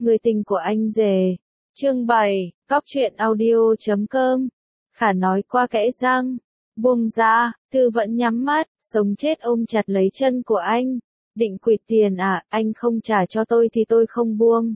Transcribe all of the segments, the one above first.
Người tình của anh rể. Chương 7, Cóc truyện audio.com. Khả nói qua kẽ răng. Buông ra, Thư vẫn nhắm mắt, sống chết ôm chặt lấy chân của anh. Định quỵt tiền à, anh không trả cho tôi thì tôi không buông.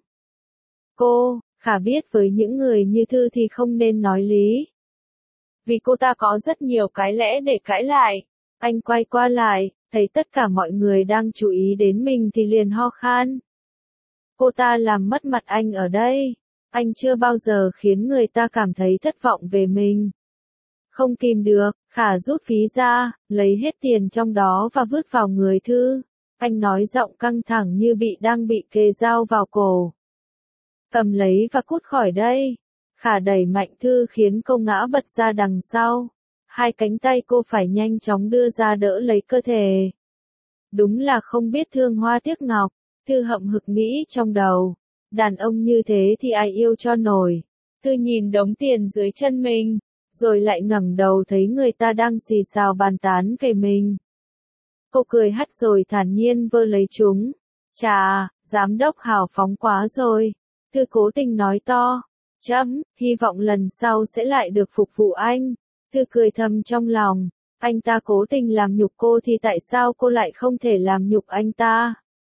Khả biết với những người như Thư thì không nên nói lý. Vì cô ta có rất nhiều cái lẽ để cãi lại. Anh quay qua lại, thấy tất cả mọi người đang chú ý đến mình thì liền ho khan. Cô ta làm mất mặt anh ở đây. Anh chưa bao giờ khiến người ta cảm thấy thất vọng về mình. Không kìm được, Khả rút ví ra, lấy hết tiền trong đó và vứt vào người Thư. Anh nói giọng căng thẳng như đang bị kề dao vào cổ. Cầm lấy và cút khỏi đây. Khả đẩy mạnh Thư khiến cô ngã bật ra đằng sau. Hai cánh tay cô phải nhanh chóng đưa ra đỡ lấy cơ thể. Đúng là không biết thương hoa tiếc ngọc. Thư hậm hực nghĩ trong đầu. Đàn ông như thế thì ai yêu cho nổi. Thư nhìn đống tiền dưới chân mình, rồi lại ngẩng đầu thấy người ta đang xì xào bàn tán về mình. Cô cười hắt rồi thản nhiên vơ lấy chúng. Chà, giám đốc hào phóng quá rồi. Thư cố tình nói to. Hy vọng lần sau sẽ lại được phục vụ anh. Thư cười thầm trong lòng. Anh ta cố tình làm nhục cô thì tại sao cô lại không thể làm nhục anh ta?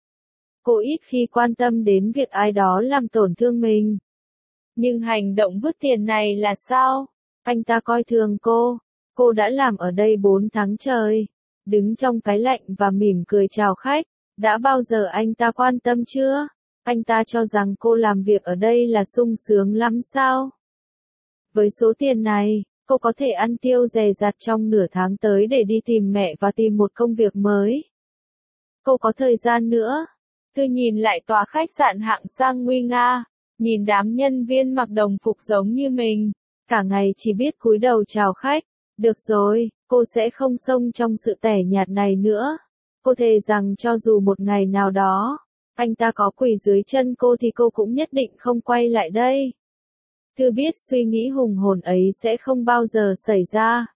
Cô ít khi quan tâm đến việc ai đó làm tổn thương mình. Nhưng hành động vứt tiền này là sao? Anh ta coi thường cô. Cô đã làm ở đây 4 tháng trời. Đứng trong cái lạnh và mỉm cười chào khách. Đã bao giờ anh ta quan tâm chưa? Anh ta cho rằng cô làm việc ở đây là sung sướng lắm sao? Với số tiền này, cô có thể ăn tiêu dè dặt trong nửa tháng tới để đi tìm mẹ và tìm một công việc mới. Cô có thời gian nữa. Thư nhìn lại tòa khách sạn hạng sang nguy nga, nhìn đám nhân viên mặc đồng phục giống như mình, cả ngày chỉ biết cúi đầu chào khách. Được rồi, cô sẽ không xông trong sự tẻ nhạt này nữa. Cô thề rằng cho dù một ngày nào đó, anh ta có quỳ dưới chân cô thì cô cũng nhất định không quay lại đây. Thư biết suy nghĩ hùng hồn ấy sẽ không bao giờ xảy ra.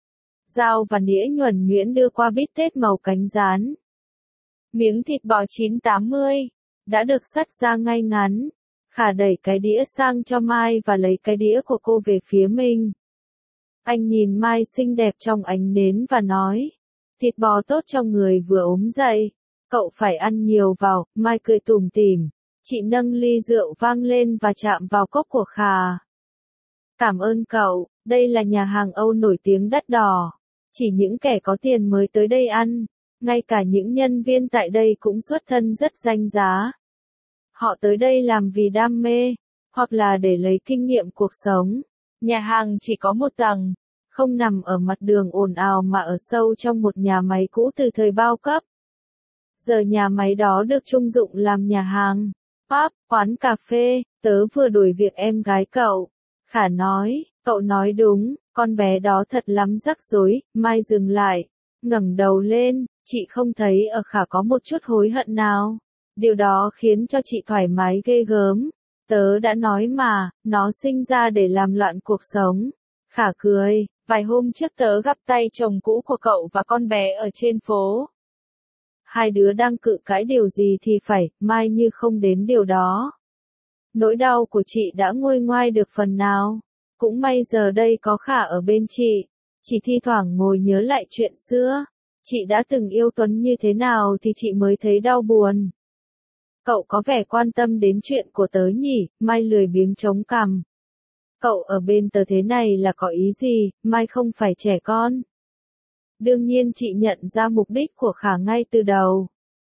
Dao và nĩa nhuần nhuyễn đưa qua bít tết màu cánh gián. Miếng thịt bò 980 đã được xắt ra ngay ngắn. Khả đẩy cái đĩa sang cho Mai và lấy cái đĩa của cô về phía mình. Anh nhìn Mai xinh đẹp trong ánh nến và nói, thịt bò tốt cho người vừa ốm dậy, cậu phải ăn nhiều vào. Mai cười tủm tỉm. Chị nâng ly rượu vang lên và chạm vào cốc của Khả. Cảm ơn cậu, đây là nhà hàng Âu nổi tiếng đắt đỏ. Chỉ những kẻ có tiền mới tới đây ăn. Ngay cả những nhân viên tại đây cũng xuất thân rất danh giá. Họ tới đây làm vì đam mê, hoặc là để lấy kinh nghiệm cuộc sống. Nhà hàng chỉ có một tầng, không nằm ở mặt đường ồn ào mà ở sâu trong một nhà máy cũ từ thời bao cấp. Giờ nhà máy đó được trông dụng làm nhà hàng, pub, quán cà phê. Tớ vừa đuổi việc em gái cậu. Khả nói, cậu nói đúng, con bé đó thật lắm rắc rối. Mai dừng lại, ngẩng đầu lên. Chị không thấy ở Khả có một chút hối hận nào. Điều đó khiến cho chị thoải mái ghê gớm. Tớ đã nói mà, nó sinh ra để làm loạn cuộc sống. Khả cười, vài hôm trước tớ gặp tay chồng cũ của cậu và con bé ở trên phố. Hai đứa đang cự cãi điều gì thì phải, Mai như không đến điều đó. Nỗi đau của chị đã nguôi ngoai được phần nào. Cũng may giờ đây có Khả ở bên chị. Chỉ thi thoảng ngồi nhớ lại chuyện xưa. Chị đã từng yêu Tuấn như thế nào thì chị mới thấy đau buồn. Cậu có vẻ quan tâm đến chuyện của tớ nhỉ? Mai lười biếng chống cằm. Cậu ở bên tớ thế này là có ý gì? Mai không phải trẻ con. Đương nhiên chị nhận ra mục đích của Khả ngay từ đầu.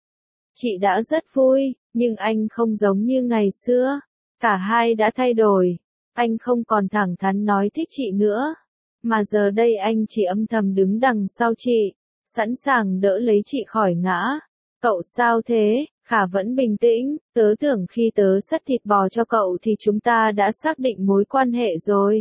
Chị đã rất vui, nhưng anh không giống như ngày xưa. Cả hai đã thay đổi. Anh không còn thẳng thắn nói thích chị nữa. Mà giờ đây anh chỉ âm thầm đứng đằng sau chị, sẵn sàng đỡ lấy chị khỏi ngã. Cậu sao thế? Khả vẫn bình tĩnh. Tớ tưởng khi tớ xắt thịt bò cho cậu thì chúng ta đã xác định mối quan hệ rồi.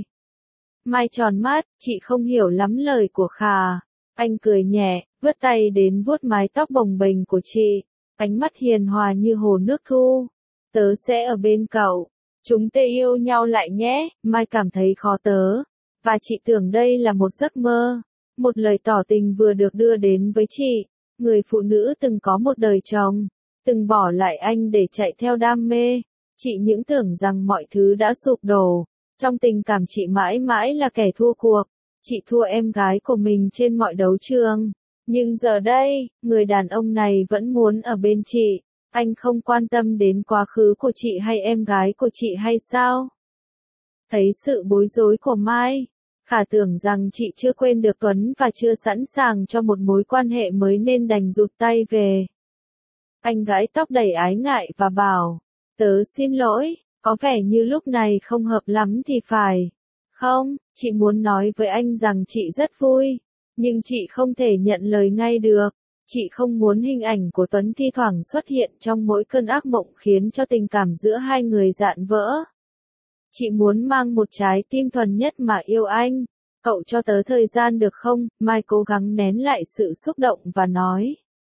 Mai tròn mắt, chị không hiểu lắm lời của Khả. Anh cười nhẹ, vươn tay đến vuốt mái tóc bồng bềnh của chị. Ánh mắt hiền hòa như hồ nước thu. Tớ sẽ ở bên cậu. Chúng ta yêu nhau lại nhé. Mai cảm thấy khó tớ. Và chị tưởng đây là một giấc mơ. Một lời tỏ tình vừa được đưa đến với chị. Người phụ nữ từng có một đời chồng. Từng bỏ lại anh để chạy theo đam mê. Chị những tưởng rằng mọi thứ đã sụp đổ. Trong tình cảm chị mãi mãi là kẻ thua cuộc. Chị thua em gái của mình trên mọi đấu trường. Nhưng giờ đây, người đàn ông này vẫn muốn ở bên chị. Anh không quan tâm đến quá khứ của chị hay em gái của chị hay sao? Thấy sự bối rối của Mai, Khả tưởng rằng chị chưa quên được Tuấn và chưa sẵn sàng cho một mối quan hệ mới nên đành rụt tay về. Anh gãi tóc đầy ái ngại và bảo, tớ xin lỗi, có vẻ như lúc này không hợp lắm thì phải. Không, chị muốn nói với anh rằng chị rất vui, nhưng chị không thể nhận lời ngay được. Chị không muốn hình ảnh của Tuấn thi thoảng xuất hiện trong mỗi cơn ác mộng khiến cho tình cảm giữa hai người rạn vỡ. Chị muốn mang một trái tim thuần nhất mà yêu anh. Cậu cho tớ thời gian được không? Mai cố gắng nén lại sự xúc động và nói.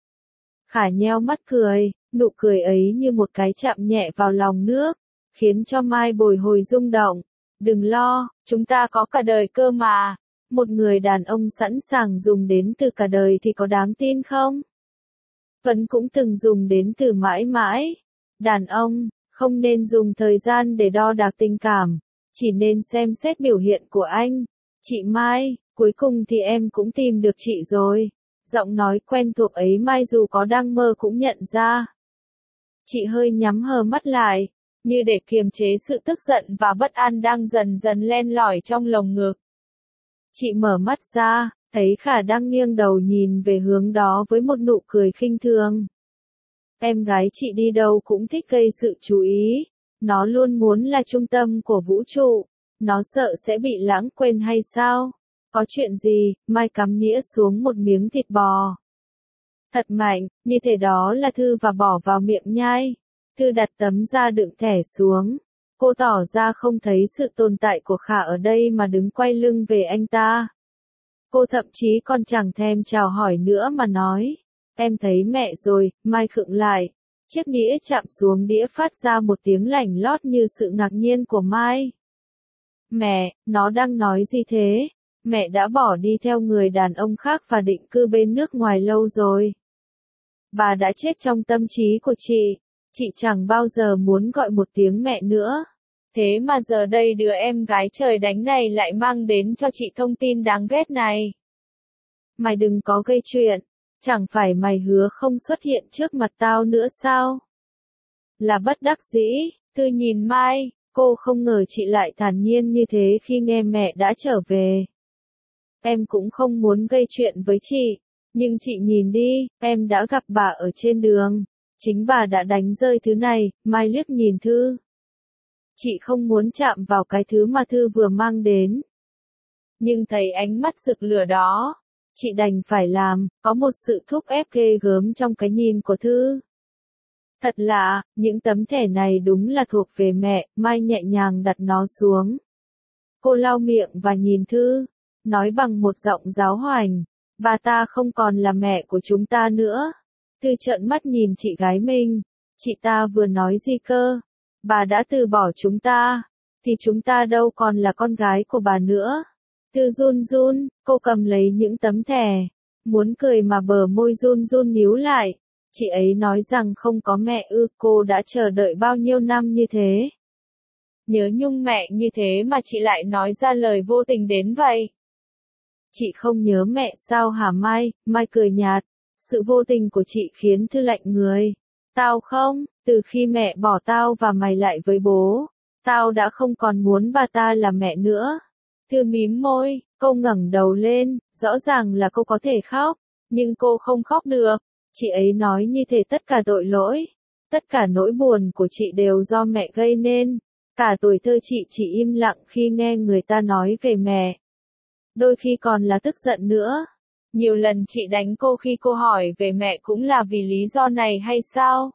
Khả nheo mắt cười, nụ cười ấy như một cái chạm nhẹ vào lòng nước, khiến cho Mai bồi hồi rung động. Đừng lo, chúng ta có cả đời cơ mà. Một người đàn ông sẵn sàng dùng đến từ cả đời thì có đáng tin không? Tuấn cũng từng dùng đến từ mãi mãi. Đàn ông, không nên dùng thời gian để đo đạc tình cảm, chỉ nên xem xét biểu hiện của anh. Chị Mai, cuối cùng thì em cũng tìm được chị rồi. Giọng nói quen thuộc ấy Mai dù có đang mơ cũng nhận ra. Chị hơi nhắm hờ mắt lại, như để kiềm chế sự tức giận và bất an đang dần dần len lỏi trong lồng ngực. Chị mở mắt ra, thấy Khả đang nghiêng đầu nhìn về hướng đó với một nụ cười khinh thường. Em gái chị đi đâu cũng thích gây sự chú ý. Nó luôn muốn là trung tâm của vũ trụ. Nó sợ sẽ bị lãng quên hay sao? Có chuyện gì? Mai cắm nĩa xuống một miếng thịt bò. Thật mạnh, như thể đó là Thư và bỏ vào miệng nhai. Thư đặt tấm da đựng thẻ xuống. Cô tỏ ra không thấy sự tồn tại của Khả ở đây mà đứng quay lưng về anh ta. Cô thậm chí còn chẳng thèm chào hỏi nữa mà nói. Em thấy mẹ rồi. Mai khựng lại. Chiếc đĩa chạm xuống đĩa phát ra một tiếng lảnh lót như sự ngạc nhiên của Mai. Mẹ, nó đang nói gì thế? Mẹ đã bỏ đi theo người đàn ông khác và định cư bên nước ngoài lâu rồi. Bà đã chết trong tâm trí của chị. Chị chẳng bao giờ muốn gọi một tiếng mẹ nữa. Thế mà giờ đây đứa em gái trời đánh này lại mang đến cho chị thông tin đáng ghét này. Mày đừng có gây chuyện. Chẳng phải mày hứa không xuất hiện trước mặt tao nữa sao? Là bất đắc dĩ, Thư nhìn Mai, cô không ngờ chị lại thản nhiên như thế khi nghe mẹ đã trở về. Em cũng không muốn gây chuyện với chị, nhưng chị nhìn đi, em đã gặp bà ở trên đường. Chính bà đã đánh rơi thứ này. Mai liếc nhìn Thư. Chị không muốn chạm vào cái thứ mà Thư vừa mang đến. Nhưng thấy ánh mắt rực lửa đó, chị đành phải làm, có một sự thúc ép ghê gớm trong cái nhìn của Thư. Thật lạ, những tấm thẻ này đúng là thuộc về mẹ. Mai nhẹ nhàng đặt nó xuống. Cô lau miệng và nhìn Thư, nói bằng một giọng giáo hoành, bà ta không còn là mẹ của chúng ta nữa. Thư trợn mắt nhìn chị gái mình, chị ta vừa nói gì cơ? Bà đã từ bỏ chúng ta, thì chúng ta đâu còn là con gái của bà nữa. Thư run run, cô cầm lấy những tấm thẻ, muốn cười mà bờ môi run run níu lại. Chị ấy nói rằng không có mẹ ư? Cô đã chờ đợi bao nhiêu năm như thế. Nhớ nhung mẹ như thế mà chị lại nói ra lời vô tình đến vậy. Chị không nhớ mẹ sao hả Mai? Mai cười nhạt. Sự vô tình của chị khiến Thư lạnh người. Tao không, từ khi mẹ bỏ tao và mày lại với bố, tao đã không còn muốn bà ta là mẹ nữa. Thư mím môi, cô ngẩng đầu lên, rõ ràng là cô có thể khóc, nhưng cô không khóc được. Chị ấy nói như thể tất cả tội lỗi, tất cả nỗi buồn của chị đều do mẹ gây nên. Cả tuổi thơ chị chỉ im lặng khi nghe người ta nói về mẹ. Đôi khi còn là tức giận nữa. Nhiều lần chị đánh cô khi cô hỏi về mẹ cũng là vì lý do này hay sao?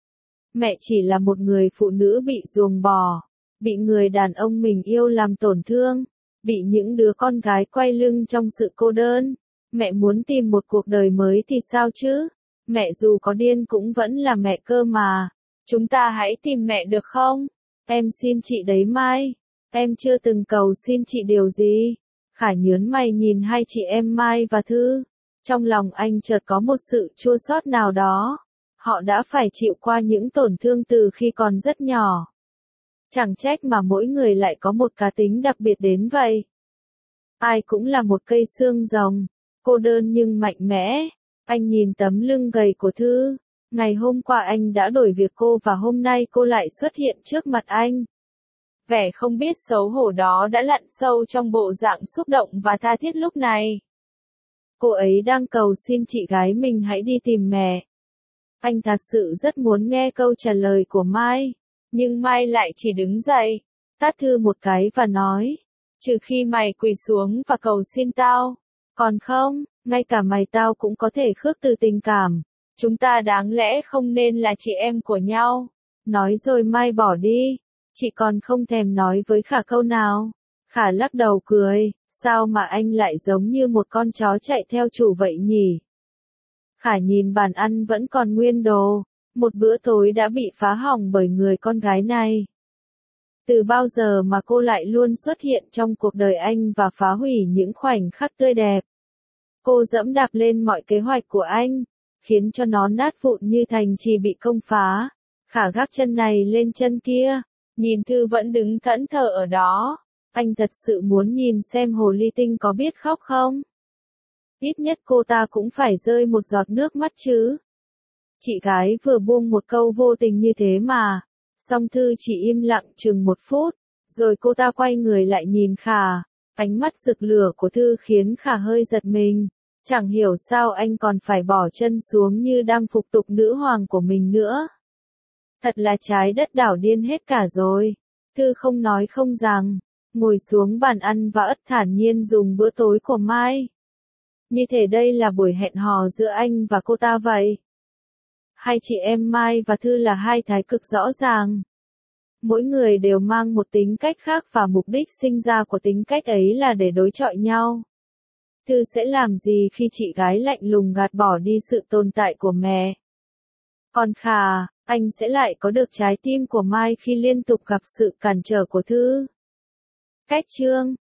Mẹ chỉ là một người phụ nữ bị ruồng bỏ, bị người đàn ông mình yêu làm tổn thương, bị những đứa con gái quay lưng trong sự cô đơn. Mẹ muốn tìm một cuộc đời mới thì sao chứ? Mẹ dù có điên cũng vẫn là mẹ cơ mà. Chúng ta hãy tìm mẹ được không? Em xin chị đấy Mai. Em chưa từng cầu xin chị điều gì. Khả nhớn mày nhìn hai chị em Mai và Thư. Trong lòng anh chợt có một sự chua xót nào đó. Họ đã phải chịu qua những tổn thương từ khi còn rất nhỏ. Chẳng trách mà mỗi người lại có một cá tính đặc biệt đến vậy. Ai cũng là một cây xương rồng, cô đơn nhưng mạnh mẽ. Anh nhìn tấm lưng gầy của Thư. Ngày hôm qua anh đã đổi việc cô và hôm nay cô lại xuất hiện trước mặt anh. Vẻ không biết xấu hổ đó đã lặn sâu trong bộ dạng xúc động và tha thiết lúc này. Cô ấy đang cầu xin chị gái mình hãy đi tìm mẹ. Anh thật sự rất muốn nghe câu trả lời của Mai. Nhưng Mai lại chỉ đứng dậy, tát Thư một cái và nói. Trừ khi mày quỳ xuống và cầu xin tao. Còn không, ngay cả mày tao cũng có thể khước từ tình cảm. Chúng ta đáng lẽ không nên là chị em của nhau. Nói rồi Mai bỏ đi. Chị còn không thèm nói với Khả câu nào. Khả lắc đầu cười, sao mà anh lại giống như một con chó chạy theo chủ vậy nhỉ? Khả nhìn bàn ăn vẫn còn nguyên đồ. Một bữa tối đã bị phá hỏng bởi người con gái này. Từ bao giờ mà cô lại luôn xuất hiện trong cuộc đời anh và phá hủy những khoảnh khắc tươi đẹp. Cô dẫm đạp lên mọi kế hoạch của anh, khiến cho nó nát vụn như thành trì bị công phá. Khả gác chân này lên chân kia, nhìn Thư vẫn đứng thẫn thờ ở đó. Anh thật sự muốn nhìn xem hồ ly tinh có biết khóc không? Ít nhất cô ta cũng phải rơi một giọt nước mắt chứ. Chị gái vừa buông một câu vô tình như thế mà. Song Thư chỉ im lặng chừng 1 phút, rồi cô ta quay người lại nhìn Khả. Ánh mắt rực lửa của Thư khiến Khả hơi giật mình. Chẳng hiểu sao anh còn phải bỏ chân xuống như đang phục tục nữ hoàng của mình nữa. Thật là trái đất đảo điên hết cả rồi. Thư không nói không rằng, ngồi xuống bàn ăn và ất thản nhiên dùng bữa tối của Mai. Như thể đây là buổi hẹn hò giữa anh và cô ta vậy. Hai chị em Mai và Thư là hai thái cực rõ ràng. Mỗi người đều mang một tính cách khác và mục đích sinh ra của tính cách ấy là để đối chọi nhau. Thư sẽ làm gì khi chị gái lạnh lùng gạt bỏ đi sự tồn tại của mẹ? Còn Khả, anh sẽ lại có được trái tim của Mai khi liên tục gặp sự cản trở của Thư. Cách chương